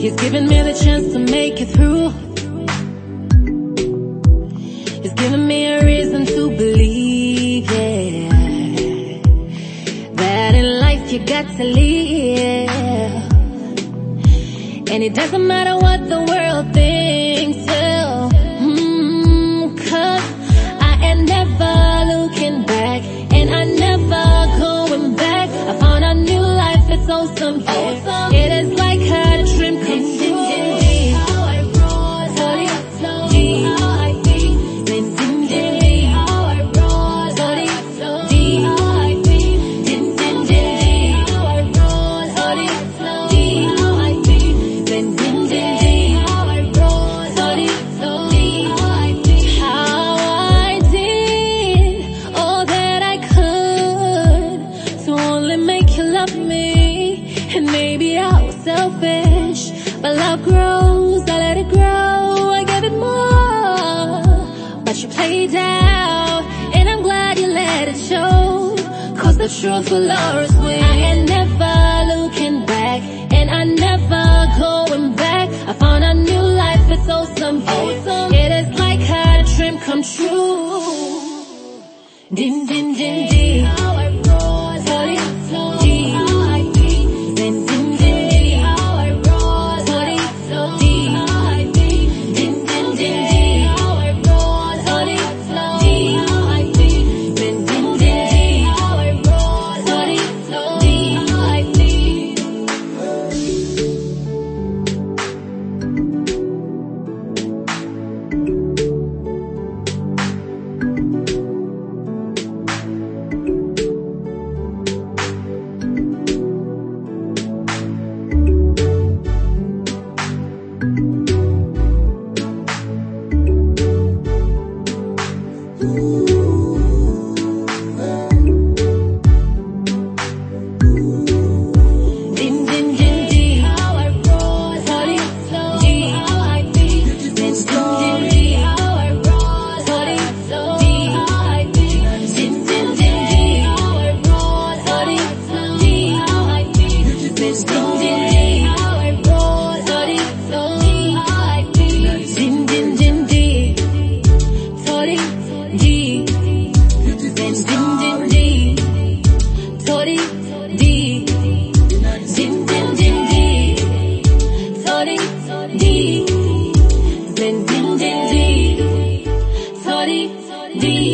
He's given me the chance to make it through. He's given me a reason to believe, yeah, that in life you got to live. And it doesn't matter what the world thinks, so, 'cause I am never looking back, and I never going back. I found a new life, it's awesome, yeah. It is like how a dream comes true. And maybe I was selfish, but love grows, I let it grow, I gave it more. But you played out, and I'm glad you let it show, 'cause the truth will always win. I ain't never looking back, and I never going back. I found a new life, it's awesome, awesome. It is like how a dream come true. Din din din din. D